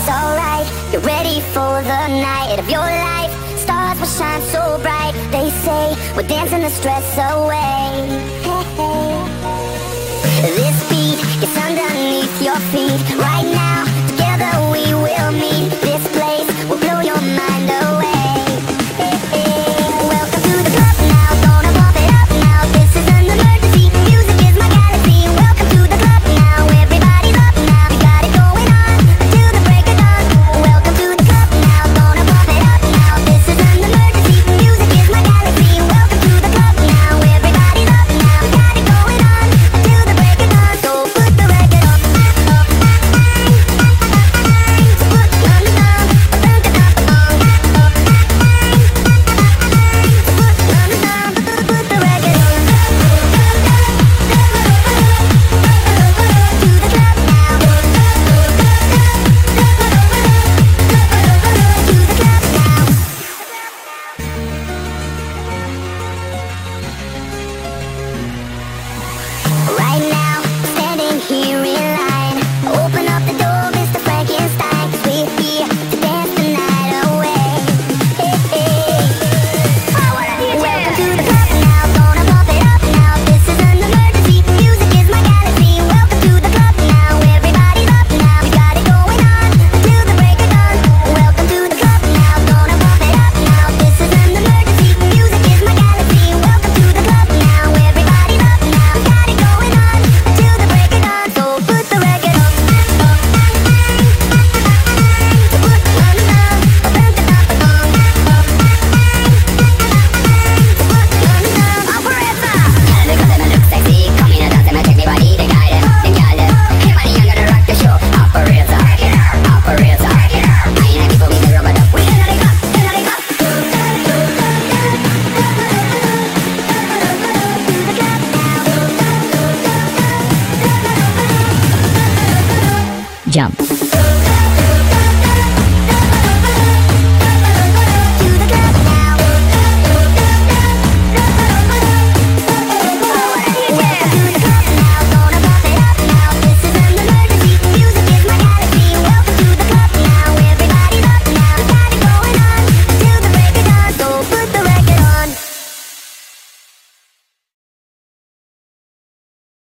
it's alright. Get ready for the night of your life. Stars will shine so bright. They say we're dancing the stress away. Hey, hey. This beat gets underneath your feet. Right now, together we will meet. This place will blow your mind away. Hey, hey. Welcome to the club now. Gonna pump it up now. This is an emergency. Music is my galaxy. Welcome to the club now. Everybody's up now. We got it going on until the break of dawn. Welcome to the club now. Gonna pump it up now. This is an emergency. Music is my galaxy. Welcome to the club now. Everybody's up now. We got it going on until the break of dawn. So put the record on. So put the Right now, standing here in line. Open up the door, Mr. Frankenstein, 'cause we're here to dance the night away. Hey, hey. Welcome to the club now, gonna pump it up now. This is an emergency, music is my galaxy. Welcome to the club now, everybody's up now. We got it going on until the break of dawn. Welcome to the club now, gonna pump it up now. This is an emergency, music is my galaxy. Welcome to the club now, everybody's up now. We got it going on until the break of dawn. So put the record on. Jump.